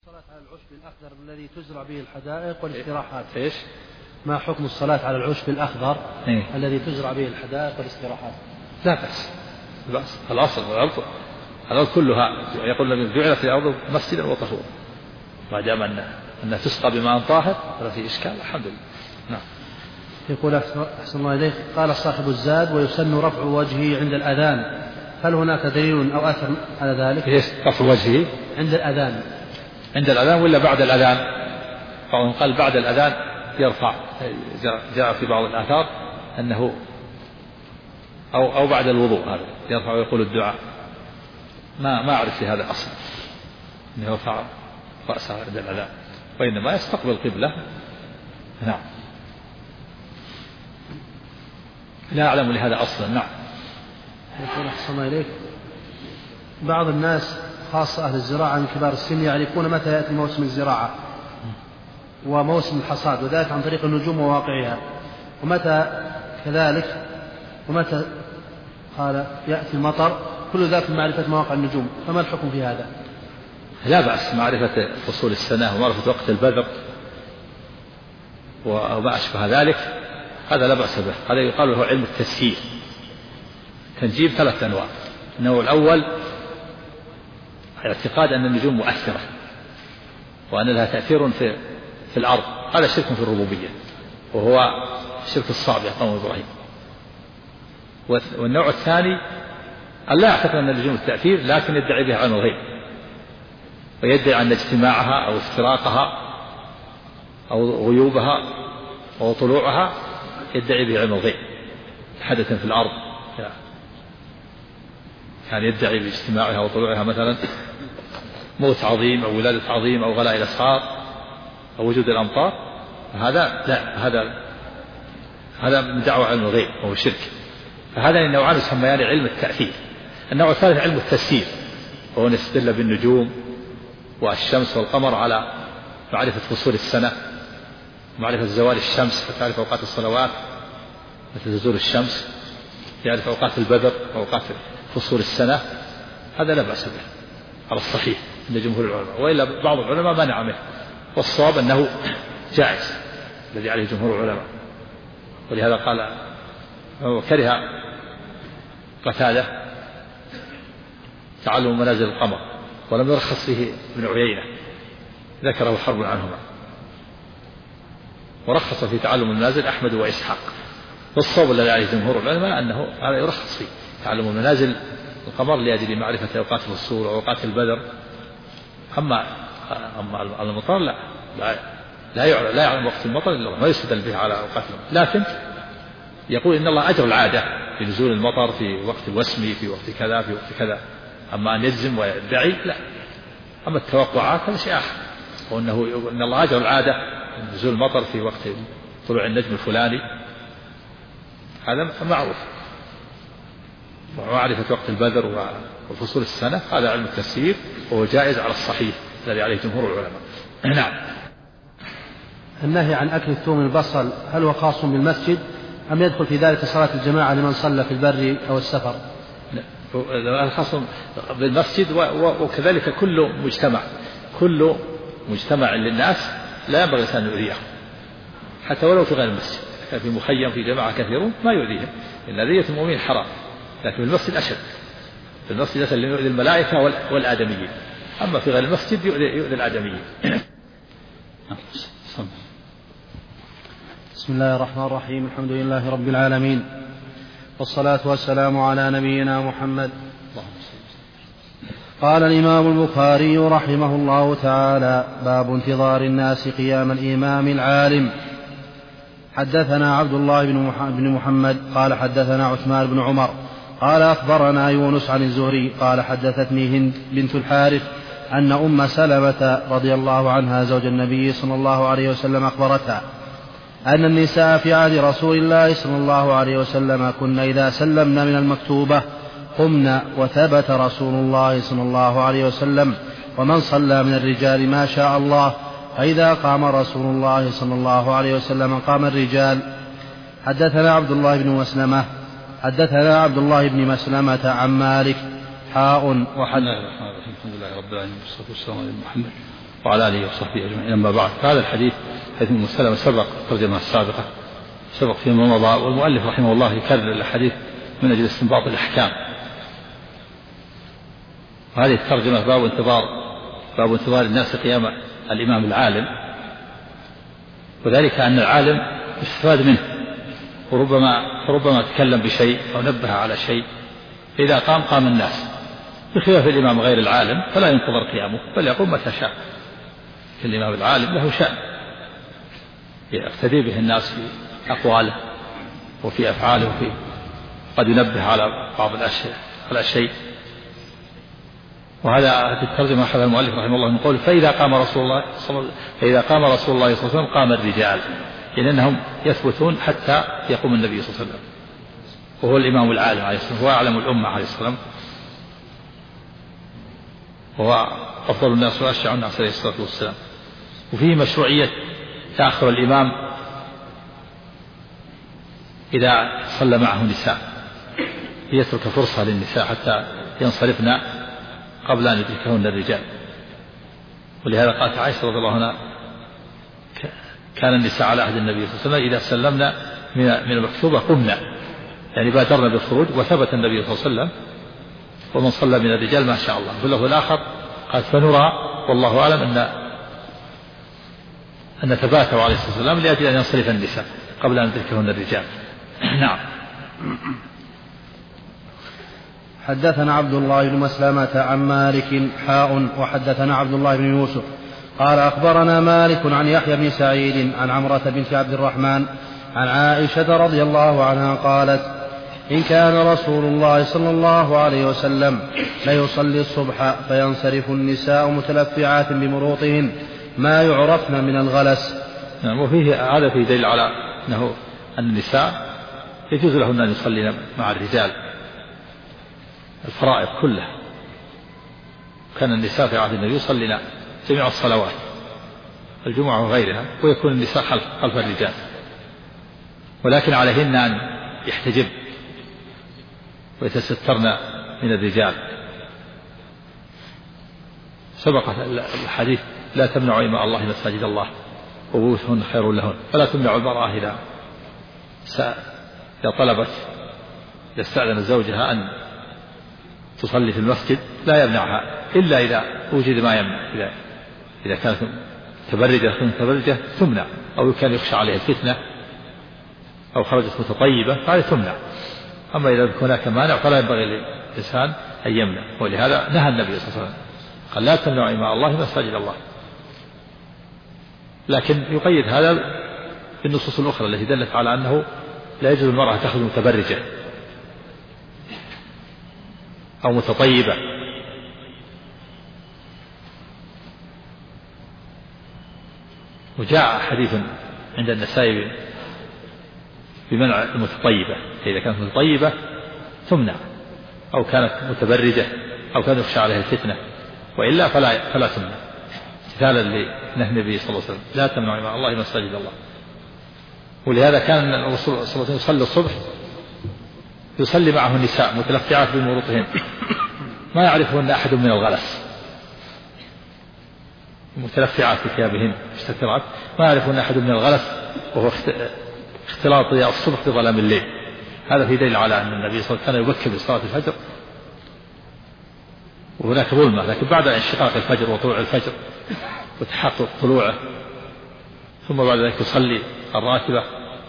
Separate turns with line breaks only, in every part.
الصلاة على العشب الأخضر الذي تزرع به الحدائق والاستراحات.
إيش؟
ما حكم الصلاة على العشب الأخضر الذي تزرع به الحدائق والاستراحات؟
لا بأس. الأصل الأرض كلها يقول النبي جعلت الأرض مسجدا وطهورا، ما دام أنها تسقى بماء طاهر ولا في إشكال الحمد لله. نعم.
يقول أحسن الله إليك، قال صاحب الزاد: ويسن رفع وجهه عند الأذان، هل هناك دليل أو أثر على ذلك؟
إيش رفع وجهه؟
عند الأذان.
عند الأذان ولا بعد الأذان؟ بعضهم قال بعد الأذان يرفع، جاء في بعض الآثار أنه أو بعد الوضوء هذا يرفع ويقول الدعاء. ما أعرف في هذا أصلا أنه يرفع رأسه عند الأذان، وإنما يستقبل القبلة. نعم. لا أعلم لهذا أصلا. نعم.
يقول أحسن الله إليك، بعض الناس خاصة أهل الزراعة من كبار السن يعرفون متى يأتي موسم الزراعة وموسم الحصاد، وذلك عن طريق النجوم وواقعها، ومتى كذلك ومتى قال يأتي المطر، كل ذلك من معرفة مواقع النجوم، فما الحكم في هذا؟
لا بأس معرفة فصول السنة ومعرفة وقت البذر وما أشبه ذلك، هذا لا بأس به. هذا يقال له علم التسيير. تنجيم 3 أنواع. النوع الأول اعتقاد أن النجوم مؤثرة وأن لها تأثير في الأرض، هذا شرك في الربوبية، وهو شرك الصعب يا قوم إبراهيم. والنوع الثاني أن لا يعتقد أن النجوم التأثير، لكن يدعي بها علم الغيب، ويدعي أن اجتماعها أو افتراقها أو غيوبها أو طلوعها يدعي به علم الغيب حدثا في الأرض، يعني يدعي باجتماعها وطلوعها مثلا موت عظيم أو ولادة عظيم أو غلاء الأسعار أو وجود الأمطار، هذا لا، هذا من دعوة علم الغيب وهو شرك. فهذا النوعان يسميان علم التأثير. النوع الثالث علم التسيير، وهو نستدل بالنجوم والشمس والقمر على معرفة فصول السنة، معرفة زوال الشمس فتعرف أوقات الصلوات مثل تزول الشمس، يعرف أوقات البذر وأوقات فصول السنة، هذا لا بأس به على الصحيح عند جمهور العلماء، وإلا بعض العلماء منع منه، والصواب أنه جائز الذي عليه جمهور العلماء. ولهذا قال وكره قتادة تعلم منازل القمر، ولم يرخص فيه ابن عيينة، ذكره حرب عنهما، ورخص في تعلم المنازل أحمد وإسحاق. والصواب الذي عليه جمهور العلماء أنه هذا يرخص فيه تعلم منازل القمر لأجل معرفة أوقات الفصول وأوقات البذر. أما المطر لا يعلم وقت المطر إلا الله، ما يستدل به على أوقات المطر. لكن يقول إن الله أجر العادة في نزول المطر في وقت الوسم في وقت كذا في وقت كذا، أما أن يجزم ويدعي لا. أما التوقعات هذا شيء آخر، وأنه إن الله أجر العادة نزول المطر في وقت طلوع النجم الفلاني، هذا معروف. ومعرفة وقت البذر وفصول السنة هذا علم التفسير، وهو جائز على الصحيح الذي عليه جمهور العلماء. نعم.
النهي عن أكل الثوم البصل هل هو خاص بالمسجد أم يدخل في ذلك صلاة الجماعة لمن صلى في البر أو السفر؟
خاص بالمسجد، وكذلك كل مجتمع للناس لا ينبغي أن يؤذيه، حتى ولو في غير المسجد، كان في مخيم في جماعة كثيرون ما يؤذيهم، إن أذية المؤمن حرام، لكن في المسجد أشد. في المسجد أشد يؤذي الملائكة والآدميين، أما في غير المسجد يؤذي الآدميين.
بسم الله الرحمن الرحيم، الحمد لله رب العالمين، والصلاة والسلام على نبينا محمد. قال الإمام البخاري رحمه الله تعالى: باب انتظار الناس قيام الإمام العالم. حدثنا عبد الله بن محمد قال حدثنا عثمان بن عمر قال أخبرنا يونس عن الزهري قال حدثتني هند بنت الحارث أن أم سلمة رضي الله عنها زوج النبي صلى الله عليه وسلم أخبرتها أن النساء في عهد رسول الله صلى الله عليه وسلم كن إذا سلمن من المكتوبة قمن، وثبت رسول الله صلى الله عليه وسلم: ومن صلى من الرجال ما شاء الله، فإذا قام رسول الله صلى الله عليه وسلم قام الرجال. حدثنا عبد الله بن مسلمة عن مالك الحمد لله رب العالمين والصلاة والسلام على محمد
وعلى آله وصحبه أجمعين. أما بعد، هذا الحديث حديث أم سلمة سبق الترجمة السابقة، سبق فيما مضى، والمؤلف رحمه الله يكرر الحديث من أجل استنباط الأحكام. وهذه الترجمة باب انتظار الناس قيام الإمام العالم، وذلك أن العالم يستفاد منه، وربما تكلم بشيء أو نبه على شيء، فإذا قام الناس، بخلاف الإمام غير العالم فلا ينتظر قيامه بل يقوم متى شاء. الإمام العالم له شأن يقتدي به الناس في أقواله وفي أفعاله، قد ينبه على بعض الأشياء. وهذا في الترجمة أخذ المؤلف رحمه الله من قول فإذا قام رسول الله صلى الله عليه وسلم قام الرجال، يعني أنهم يثبتون حتى يقوم النبي صلى الله عليه وسلم، وهو الإمام العالم عليه الصلاة والسلام، هو أعلم الأمة عليه الصلاة والسلام، وهو أفضل الناس وأشجع الناس عليه الصلاة والسلام. وفيه مشروعية تأخر الإمام إذا صلى معه نساء، يترك فرصة للنساء حتى ينصرفن قبل أن يدركهن الرجال. ولهذا قالت عائشة رضي الله عنها كان النساء على عهد النبي صلى الله عليه وسلم إذا سلمنا من المكتوبة قمنا، يعني بادرنا بالخروج. وثبت النبي صلى الله عليه وسلم ومن صلى من الرجال ما شاء الله. في اللفظ الآخر قال فنرى والله أعلم أن ثباته عليه الصلاة والسلام لأجل أن ينصرف النساء قبل أن يدركهن الرجال. نعم.
حدثنا عبد الله بن مسلمة عن مالك وحدثنا عبد الله بن يوسف قال أخبرنا مالك عن يحيى بن سعيد عن عمرة بنت عبد الرحمن عن عائشة رضي الله عنها قالت إن كان رسول الله صلى الله عليه وسلم ليصلي الصبح فينصرف النساء متلفعات بمروطهن ما يعرفن من الغلس.
نعم. وفيه هذا فيه دليل على أن النساء يجوز لهن أن يصلين مع الرجال الفرائض كلها. كان النساء في عهد النبي يصلين جميع الصلوات الجمعة وغيرها، ويكون النساء خلف الرجال، ولكن عليهن أن يحتجب ويتسترن من الرجال. سبق الحديث لا تمنعوا إماء الله مساجد الله وبيوتهن خير لهن، فلا تمنع المرأة إذا طلبت يستأذن زوجها أن تصلي في المسجد لا يمنعها إلا إذا وجد ما يمنع. إذا كانت متبرجة تمنع، أو كان يخشى عليها الفتنة أو خرجت متطيبة فهذه تمنع. أما إذا هناك مانع فلا ينبغي للإنسان أن يمنع. ولهذا نهى النبي صلى الله عليه وسلم قال لا تمنعوا إماء الله مساجد الله. لكن يقيد هذا بالنصوص الأخرى التي دلت على أنه لا يجوز المرأة تخرج متبرجة أو متطيبة. وجاء حديث عند النسائي بمنع المتطيبة، إذا كانت متطيبة تمنع، أو كانت متبرجة أو كان يخشى عليها الفتنة، وإلا فلا تمنع، امتثالا لنهي النبي صلى الله عليه وسلم لا تمنعوا إماء الله مساجد الله. ولهذا كان الرسول صلى الله عليه وسلم يصلي الصبح يصلي معه النساء متلفعات بمروطهن ما يعرفهن أحد من الغلس، متلفعات بثيابهن مستترات ما يعرفهن أحد من الغلس، وهو اختلاط ضياء الصبح بظلام الليل. هذا في دليل على أن النبي صلى الله عليه وسلم كان يبكر بصلاة الفجر وهناك ظلمة، لكن بعد انشقاق الفجر وطلوع الفجر وتحقق طلوعه ثم بعد ذلك يصلي الراتبة.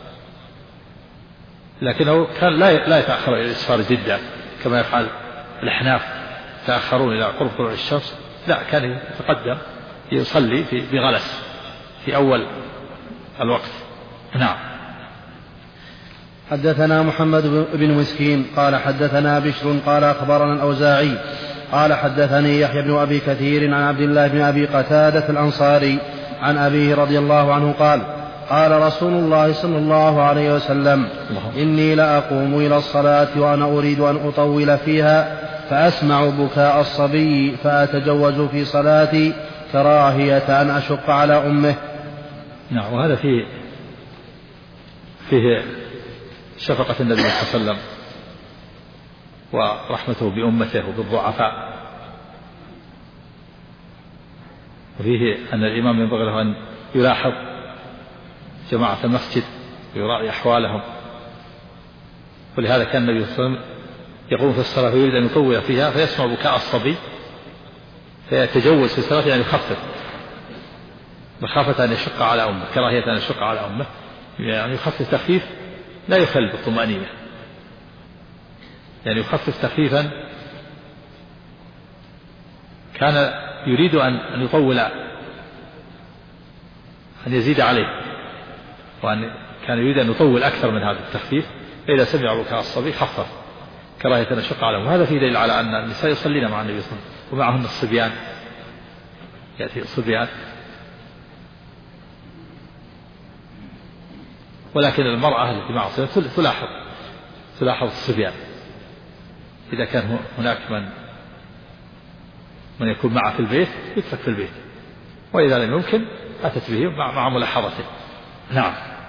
لكنه كان لا يتأخر إلى الإسفار جدا كما يفعل الأحناف يتأخرون إلى قرب طلوع الشمس، لا كان يتقدم يصلي بغلس في أول الوقت. نعم.
حدثنا محمد بن مسكين قال حدثنا بشر قال أخبرنا الأوزاعي قال حدثني يحيى بن أبي كثير عن عبد الله بن أبي قتادة الأنصاري عن أبيه رضي الله عنه قال قال رسول الله صلى الله عليه وسلم إني لأقوم إلى الصلاة وأنا أريد أن أطول فيها فأسمع بكاء الصبي فأتجوز في صلاتي كراهية أن أشق على أمه.
نعم. وهذا فيه شفقة النبي صلى الله عليه وسلم ورحمته بأمته وبالضعفاء. وفيه أن الإمام ينبغي له أن يلاحظ جماعة المسجد ويراعي أحوالهم، ولهذا كان النبي صلى الله عليه وسلم يقوم في الصلاة ويريد أن يطول فيها فيسمع بكاء الصبي فيتجوز في الصلاة يعني يخفف مخافة أن يشق على أمه، كراهية أن يشق على أمه، يعني يخفف تخفيف لا يخل بالطمأنينة، يعني يخفف تخفيفا كان يريد أن يطول، أن يزيد عليه، وأن كان يريد أن يطول أكثر من هذا التخفيف، فإذا سمع بكاء الصبي خفف كراهية أن يشق على أمه. هذا فيه دليل على أن النساء يصلين مع النبي صلى الله عليه وسلم ومعهن الصبيان، يأتي الصبيان، ولكن المرأة التي مع الصبيان تلاحظ الصبيان إذا كان هناك من يكون معه في البيت يترك في البيت، وإذا لم يمكن أتت به مع ملاحظته. نعم.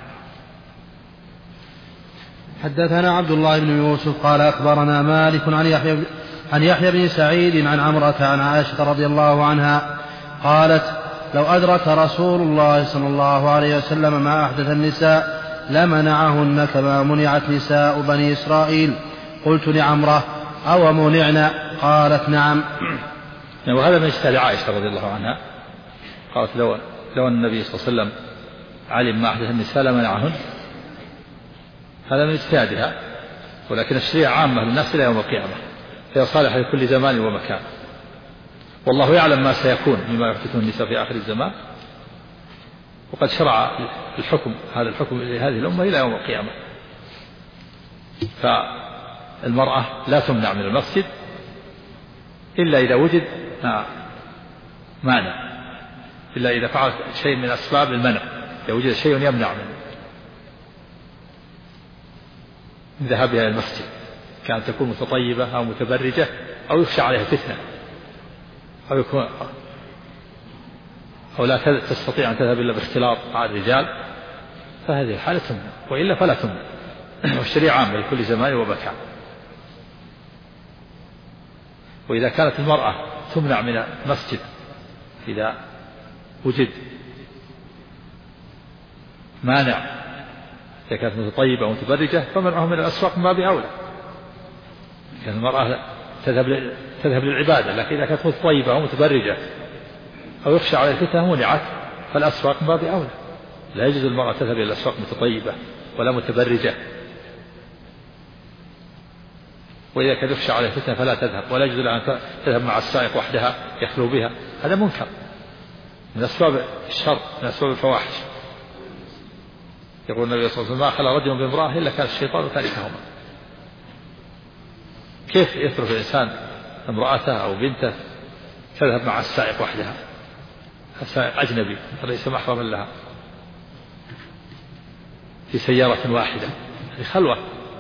حدثنا عبد الله بن يوسف قال أخبرنا مالك عن يحيى بن سعيد عن عمرة عن عائشة رضي الله عنها قالت لو أدرك رسول الله صلى الله عليه وسلم ما أحدث النساء لمنعهن كما منعت نساء بني إسرائيل. قلت لعمرة أو منعنا؟ قالت نعم.
وهذا من اجتهاد عائشة رضي الله عنها، قالت لو النبي صلى الله عليه وسلم علم ما أحدث النساء لمنعهن، هذا من اجتهادها، ولكن الشريعة عامة للناس إلى يوم القيامة، هي صالحة لكل زمان ومكان، والله يعلم ما سيكون مما يحدثه النساء في آخر الزمان، وقد شرع هذا الحكم لهذه الأمة إلى يوم القيامة. فالمرأة لا تمنع من المسجد إلا إذا وجد مانع، إلا إذا فعلت شيء من أسباب المنع، إذا وجد شيء يمنع من ذهابها إلى المسجد، كانت تكون متطيبة أو متبرجة أو يخشى عليها فتنة أو لا تستطيع أن تذهب إلا باختلاط مع الرجال، فهذه الحالة تمنع، وإلا فلا تمنع. والشريعة عامة لكل زمان ومكان. وإذا كانت المرأة تمنع من المسجد إذا وجد مانع، إذا كانت متطيبة ومتبرجة فمنعها من الأسواق من باب أولى. كانت المرأة تذهب للعبادة، لكن إذا كانت متطيبة ومتبرجة أو يخشى على الفتنة منعت، فالأسواق من باب أولى. لا يجوز المرأة تذهب إلى الأسواق متطيبة ولا متبرجة، وإذا كان يخشى على الفتنة فلا تذهب، ولا يجوز لها أن تذهب مع السائق وحدها يخلو بها، هذا منكر من أسباب الشر، من أسباب الفواحش. يقول النبي صلى الله عليه وسلم ما خلا رجل بامرأة إلا كان الشيطان ثالثهما. كيف يترك الإنسان امرأته أو بنته تذهب مع السائق وحدها، السائق أجنبي ليس محرما لها، في سيارة واحدة، هذه خلوة.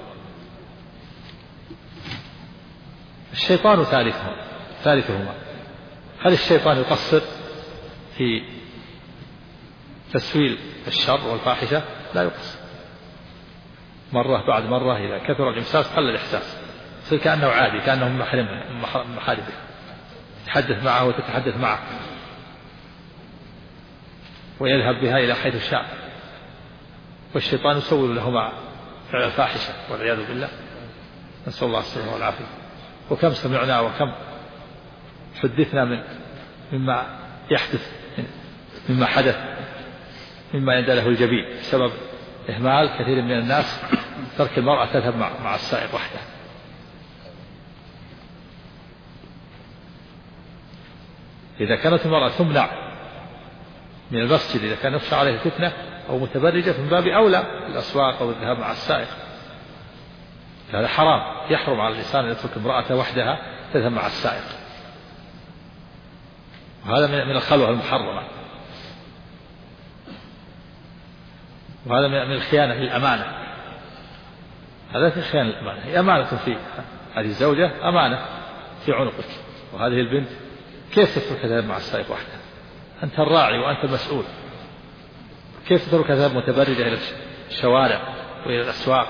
الشيطان ثالثهما. هل الشيطان يقصر في تسويل الشر والفاحشة؟ لا يقصر، مرة بعد مرة إذا كثر الإمساس قل الإحساس، يصير كأنه عادي، كأنه من محارمه، تتحدث معه وتتحدث معه، ويذهب بها إلى حيث شاء، والشيطان يسول له مع فعل الفاحشة والعياذ بالله، نسأل الله السلامة والعافية. وكم سمعنا وكم حدثنا مما يحدث، مما حدث، مما يندى له الجبين بسبب إهمال كثير من الناس، ترك المرأة تذهب مع السائق وحده. إذا كانت المرأة تمنع من المسجد إذا كان يخشى عليه فتنة أو متبرجة، من باب أولى الأسواق أو الذهاب مع السائق، هذا حرام، يحرم على الإنسان أن يترك امرأته وحدها تذهب مع السائق، وهذا من الخلوة المحرمة، وهذا من الخيانة للأمانة. هذا في خيانة للأمانة، هي أمانة في هذه الزوجة، أمانة في عنقك، وهذه البنت كيف تتركها تذهب مع السائق وحدها؟ أنت الراعي وأنت المسؤول، كيف تتركها تذهب متبرجة إلى الشوارع وإلى الأسواق،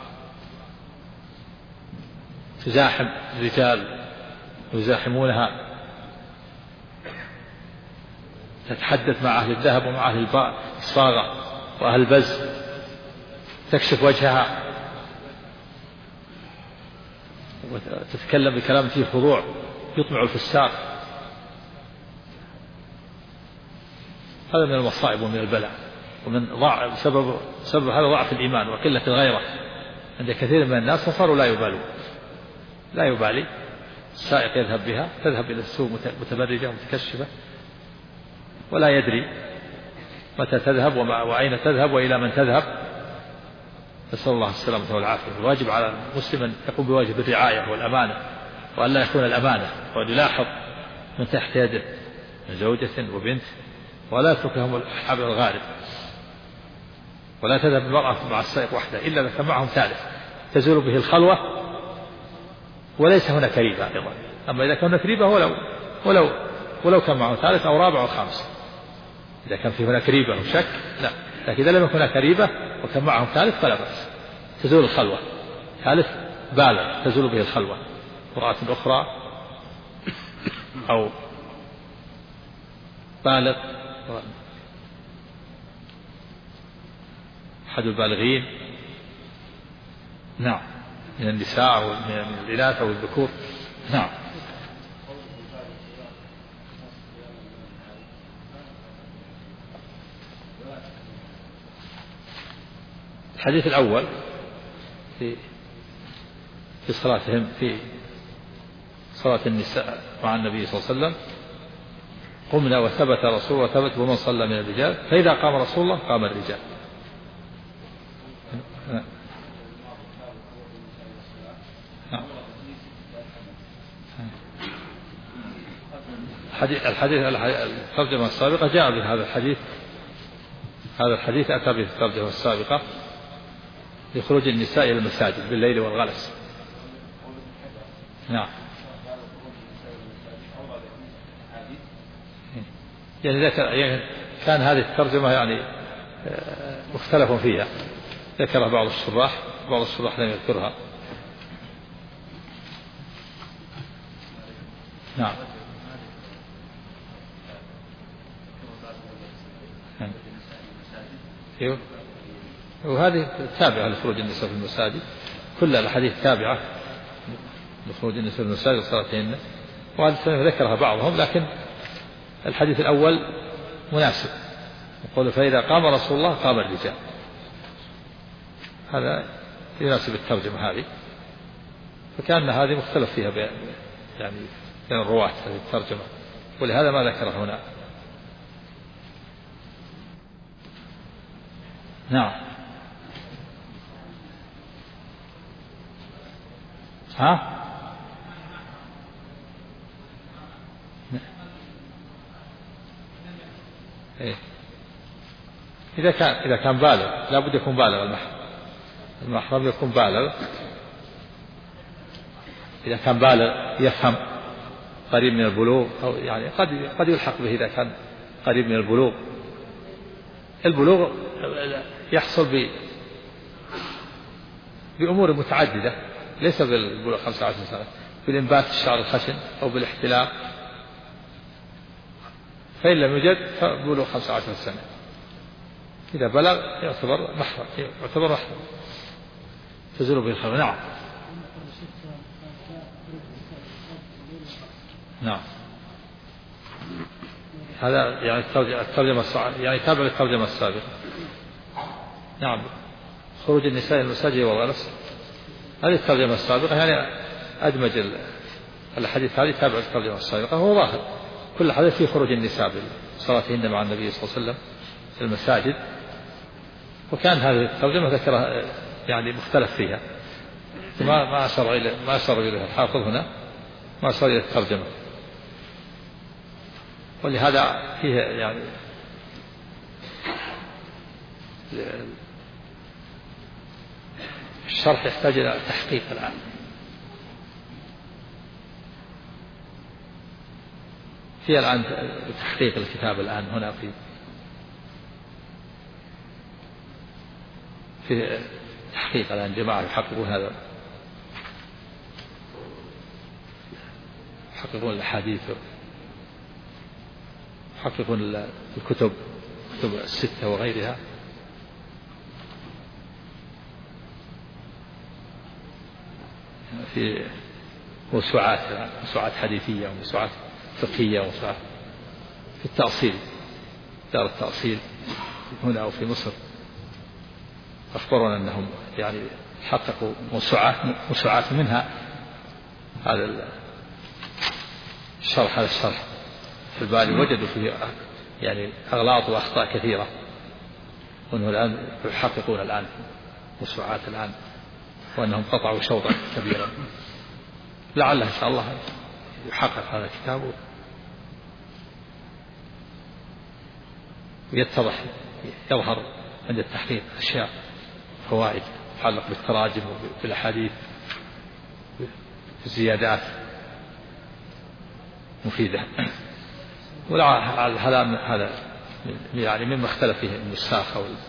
تزاحم الرجال ويزاحمونها، تتحدث مع أهل الذهب ومع أهل الصاغة وأهل البز، تكشف وجهها وتتكلم بكلام فيه خضوع يطمع الفساق. هذا من المصائب ومن البلاء، ومن سبب هذا ضعف الإيمان وقلة الغيرة عند كثير من الناس، فصاروا لا يبالي. السائق يذهب بها، تذهب إلى السوق متبرجة متكشفة ولا يدري متى تذهب وأين تذهب وإلى من تذهب. نسأل الله السلامة والعافية. الواجب على المسلم أن يقوم بواجب الرعاية والأمانة، وأن لا يخون الأمانة، وأن يلاحظ من تحت يده من زوجة وبنت، ولا يتركهم حبل الغارب. ولا تذهب المرأة مع السائق وحده إلا إذا كان معهم ثالث تزول به الخلوة وليس هناك ريبة أيضا. أما إذا كان هناك ريبة ولو كان معه ثالث أو رابع أو خامس، إذا كان في هناك ريبة أو شك لا. لكن إذا لم يكن هناك ريبة وكان معهم ثالث فلا بأس، تزول الخلوة. ثالث بالغ تزول به الخلوة، امرأة أخرى أو بالغ أحد البالغين، نعم، من النساء أو من الإناث أو الذكور، نعم. الحديث الأول في صلاتهم، في صلاة النساء مع النبي صلى الله عليه وسلم: قمنا وثبت رسول الله وثبت ومن صلى من الرجال، فإذا قام رسول الله قام الرجال. الترجمة السابقة جاء بهذا الحديث. هذا الحديث أتى به الترجمة السابقة لخروج النساء إلى المساجد بالليل والغلس. نعم. يعني كان هذه الترجمة يعني مختلف فيها، ذكر بعض الشراح لم يذكرها. نعم. أيوه. وهذه تابعة لخروج النساء في المساجد، كل الأحاديث تابعة لخروج النساء في المساجد وصلاتهن، وهذه ذكرها بعضهم، لكن الحديث الأول مناسب، يقول: فإذا قام رسول الله قام الرجال. هذا يناسب الترجمة هذه، فكان هذه مختلف فيها يعني بين الرواة هذه الترجمة، ولهذا ما ذكره هنا. نعم. ها؟ إيه؟ إذا كان بالغ لابد يكون بالغ، المحرم يكون بالغ. إذا كان بالغ يفهم قريب من البلوغ، أو يعني قد يلحق به إذا كان قريب من البلوغ. البلوغ يحصل بأمور متعددة، ليس بالبلوغ 15 سنة، بالإنبات الشعر الخشن أو بالاحتلام، فإن لم يوجد فبلوغ 15 سنة. إذا بلغ يعتبر محرم تزول به الخلوة. نعم. نعم. هذا يعني الترجمة يعني تابع للترجمة السابقة. نعم. خروج النساء إلى المساجد والغلس، هذه الترجمة السابقة، يعني أدمج الحديث هذه تابع للترجمة السابقة. هو ظاهر كل حديث في خروج النساء بصلاتهن مع النبي صلى الله عليه وسلم في المساجد، وكان هذه الترجمة ذكرها يعني مختلف فيها، ما أشار إليها الحافظ هنا، ما أشار إلى الترجمة، ولهذا فيه يعني الشرح يحتاج إلى تحقيق الآن. في الآن تحقيق الكتاب الآن هنا في تحقيق الآن جماعة يحققون هذا، يحققون الأحاديث، يحققون الكتب الستة وغيرها في موسوعات حديثية وموسوعات فقهية وموسوعات في التأصيل، دار التأصيل هنا أو في مصر أخبرنا أنهم يعني حققوا موسوعات منها هذا الشرح في البالي، وجدوا فيه يعني أغلاط وأخطاء كثيرة، وأنه الآن يحققون الآن موسوعات الآن، وأنهم قطعوا شوطا كبيرا. لعله إن شاء الله يحقق هذا الكتاب ويتضح يظهر عند التحقيق أشياء فوائد تتعلق بالتراجم وبالأحاديث والزيادات مفيدة. هذا يعني مما اختلف فيه النساخ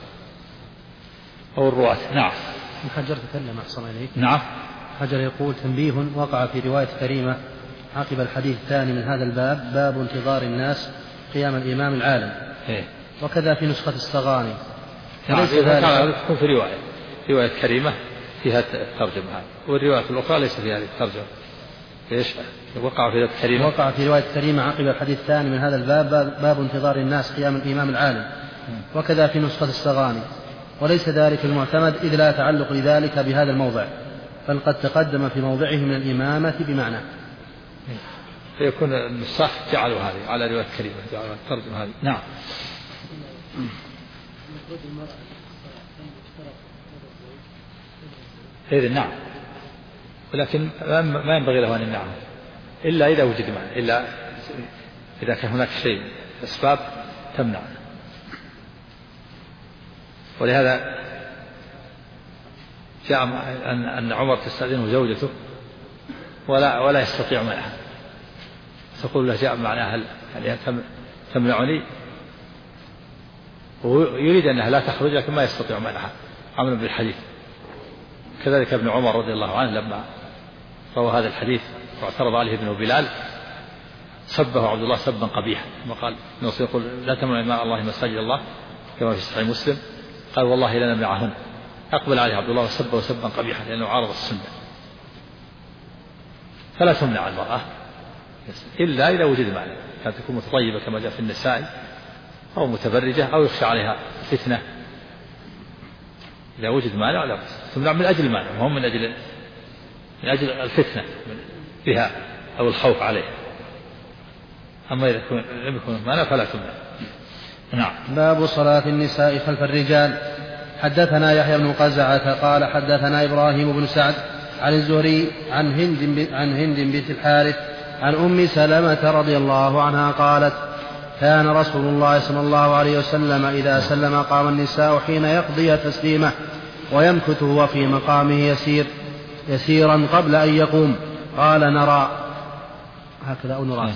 أو الرواة. نعم.
حجر تكلم أحسن إليك.
نعم.
حجر يقول: تنبيه وقع في رواية كريمة عقب الحديث الثاني من هذا الباب: باب انتظار الناس قيام الإمام العالم. وكذا في نسخة الصغاني.
وليس ذلك تكون في رواية كريمة فيها الترجمة هذه، والرواية الأخرى ليس فيها هذه الترجمة. إيش وقع في
رواية كريمة عقب الحديث الثاني من هذا الباب: باب انتظار الناس قيام الإمام العالم. وكذا في نسخة الصغاني. وليس ذلك المعتمد، إذ لا تعلق لذلك بهذا الموضع، بل قد تقدم في موضعه من الإمامة بمعنى.
فيكون النساخ جعلوا هذه على رواية كريمة، جعلوا الترجمة هذه. نعم. إذن نعم، ولكن ما ينبغي له أن يمنعه إلا إذا وجد معنى، إلا إذا كان هناك شيء أسباب تمنع. ولهذا جاء أن عمر تستأذنه زوجته ولا يستطيع منعها، تقول له جاء معناها هل تمنعني، ويريد أنها لا تخرج لكن ما يستطيع منعها عملا بالحديث. كذلك ابن عمر رضي الله عنه لما روى هذا الحديث واعترض عليه ابن بلال سبه عبد الله سبا قبيحا، ثم قال يقول: لا تمنع إماء الله مساجد الله، كما في صحيح مسلم. قال: والله لا نمنعهن. أقبل عليه عبد الله وسبه سبا قبيحا لأنه عارض السنة. فلا تمنع المرأة إلا إذا وجد معنى، كانت تكون متطيبة كما جاء في النساء، أو متبرجة، أو يخشى عليها فتنة. إذا وجد مانع لا تمنع من أجل المانع، وهم من أجل الفتنة بها أو الخوف عليها. أما إذا لم يكن مانع فلا تمنع. نعم.
باب صلاة النساء خلف الرجال. حدثنا يحيى بن قزعة قال حدثنا إبراهيم بن سعد عن الزهري عن هند بنت الحارث عن أم سلمة رضي الله عنها قالت: كان رسول الله صلى الله عليه وسلم إذا سلم قام النساء حين يقضي تسليمه، ويمكث هو في مقامه يسيرا قبل أن يقوم. قال: نرى هكذا أو نرى؟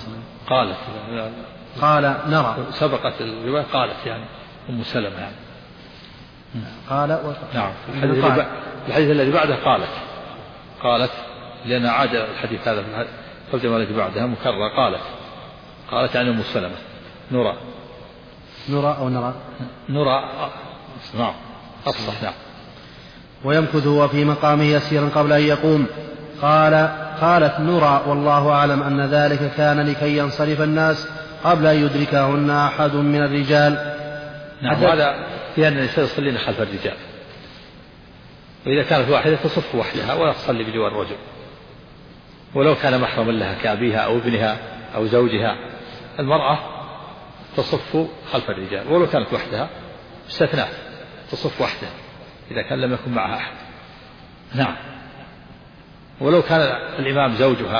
قال: نرى.
سبقت الرواية قالت يعني أم سلمة يعني. نعم. الحديث الذي بعده قالت لأن عاد الحديث هذا في الترجمة التي بعدها مكرر. قالت عن أم سلمة:
نرى أو نرى؟
نعم أصلح. نعم.
ويمكث هو في مقامه يسيرا قبل أن يقوم. قالت: نرى والله أعلم أن ذلك كان لكي ينصرف الناس قبل أن يدركهن أحد من الرجال.
نعم. هذا في أن النساء يصلين خلف الرجال، وإذا كانت واحدة تصف وحدها ولا تصلي بجوار الرجل، ولو كان محرما لها كأبيها أو ابنها أو زوجها. المرأة تصف خلف الرجال ولو كانت وحدها، استثناء تصف وحدها إذا كان لم يكن معها أحد. نعم. ولو كان الإمام زوجها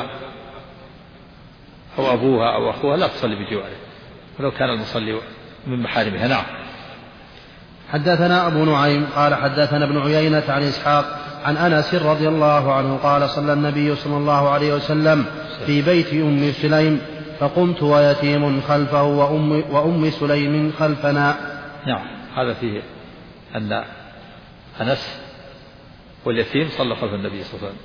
أو أبوها أو أخوها لا تصلي بجواره، ولو كان المصلي من محارمها. نعم.
حدثنا أبو نعيم قال حدثنا ابن عيينة عن إسحاق عن أنس رضي الله عنه قال: صلى النبي صلى الله عليه وسلم في بيت أم سليم، فقمت ويتيم خلفه وأم سليم خلفنا.
نعم. هذا فيه أن أنس واليتيم صلى خلف النبي صلى الله عليه وسلم،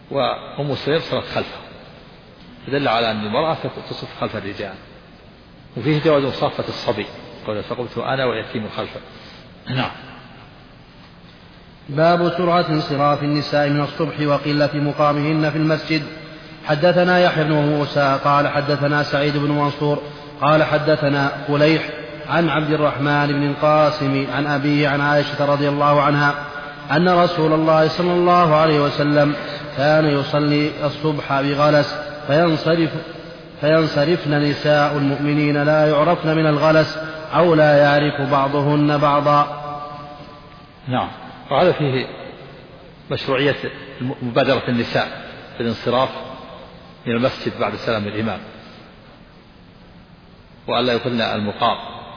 وأم سليم صلت خلفه، فدل على أن المرأة تصف خلف الرجال وفيه جواز مصافة الصبي قال فقمت أنا ويتيم خلفه. نعم.
باب سرعة انصراف النساء من الصبح وقلة مقامهن في المسجد. حدثنا يحيى بن موسى قال حدثنا سعيد بن منصور قال حدثنا فليح عن عبد الرحمن بن القاسم عن أبيه عن عائشة رضي الله عنها أن رسول الله صلى الله عليه وسلم كان يصلي الصبح بغلس فينصرفن نساء المؤمنين لا يعرفن من الغلس أو لا يعرف بعضهن بعضا.
نعم. وهذا فيه مشروعية مبادرة النساء في الانصراف من المسجد بعد سلام الإمام وألا يقلن المقام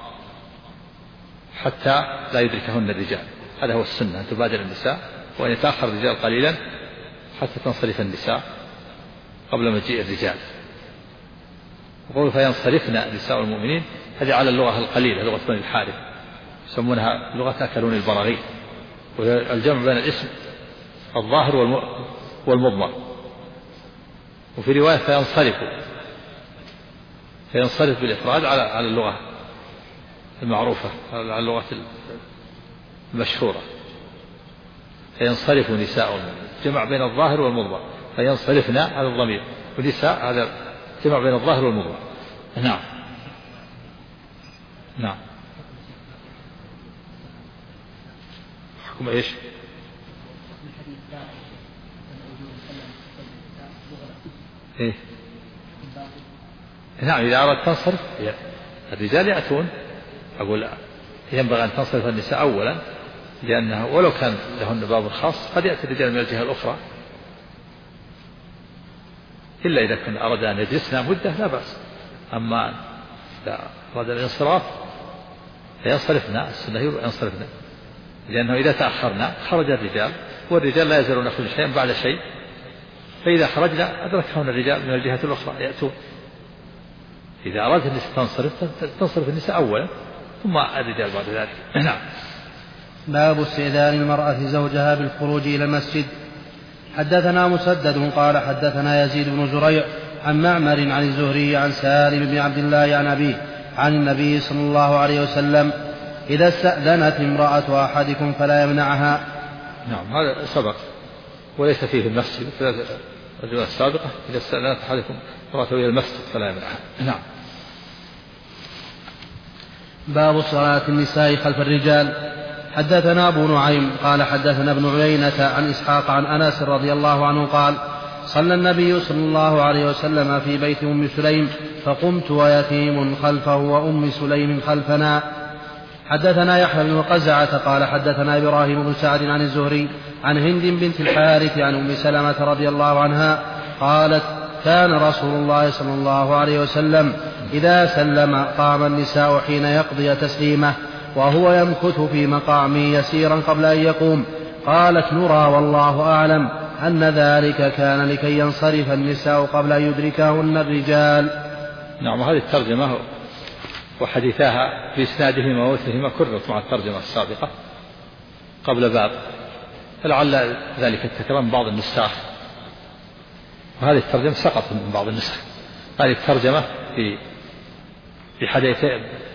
حتى لا يدركهن الرجال. هذا هو السنة أن تبادر النساء وأن يتأخر الرجال قليلا حتى تنصرف النساء قبل مجيء الرجال. وقول فينصرفن نساء المؤمنين هذه على اللغة القليلة لغة بني الحارث يسمونها لغة أكلون البراغيث والجمع بين الاسم الظاهر والمضمر. وفي رواية فينصرف بالإفراد على اللغة المعروفة على اللغة المشهورة فينصرف نساء المؤمنين جمع بين الظاهر والمضمر فينصرفن على الضمير ونساء هذا جمع بين الظاهر والمضمر. نعم. نعم. حكم ايش؟ إيه؟ نعم. إذا أردت تنصرف الرجال يأتون أقول ينبغي أن تنصرف النساء أولا لأنها ولو كان لهن باب خاص قد يأتي الرجال من الجهة الأخرى إلا إذا كان أراد أن يجلسنا مدة لا بأس. أما إذا أراد الانصراف فينصرفنا السنة ينصرفنا لأنه إذا تأخرنا خرج الرجال والرجال لا يزالون يأخذون شيئا بعد شيء فإذا خرجنا أدركهم الرجال من الجهة الأخرى يأتون. إذا أردت النساء تنصرف النساء أولا ثم الرجال بعد ذلك. نعم.
باب استئذان المرأة زوجها بالخروج إلى المسجد. حدثنا مسدد قال حدثنا يزيد بن زريع عن معمر عن الزهري عن سالم بن عبد الله عن أبيه عن النبي صلى الله عليه وسلم إذا استأذنت امرأة أحدكم فلا يمنعها.
نعم. هذا سبق وليس فيه المسجد في الرواية السابقة إذا استأذنت أحدكم امرأته إلى المسجد فلا يمنعها. نعم.
باب صلاة النساء خلف الرجال. حدثنا أبو نعيم قال حدثنا ابن عيينة عن إسحاق عن أنس رضي الله عنه قال صلى النبي صلى الله عليه وسلم في بيت أم سليم فقمت ويتيم خلفه وأم سليم خلفنا. حدثنا يحيى بن قزعة قال حدثنا إبراهيم بن سعد عن الزهري عن هند بنت الحارث عن أم سلمة رضي الله عنها قالت كان رسول الله صلى الله عليه وسلم إذا سلم قام النساء حين يقضي تسليمه وهو يمكث في مقام يسيرا قبل أن يقوم. قالت نرى والله أعلم أن ذلك كان لكي ينصرف النساء قبل أن يدركهن الرجال.
نعم. هذه الترجمة وحديثها في إسنادهما ووثهما كررت مع الترجمة السابقة قبل باب فلعل ذلك التكرار من بعض النساخ وهذه الترجمة سقط من بعض النسخ. هذه الترجمة في حديث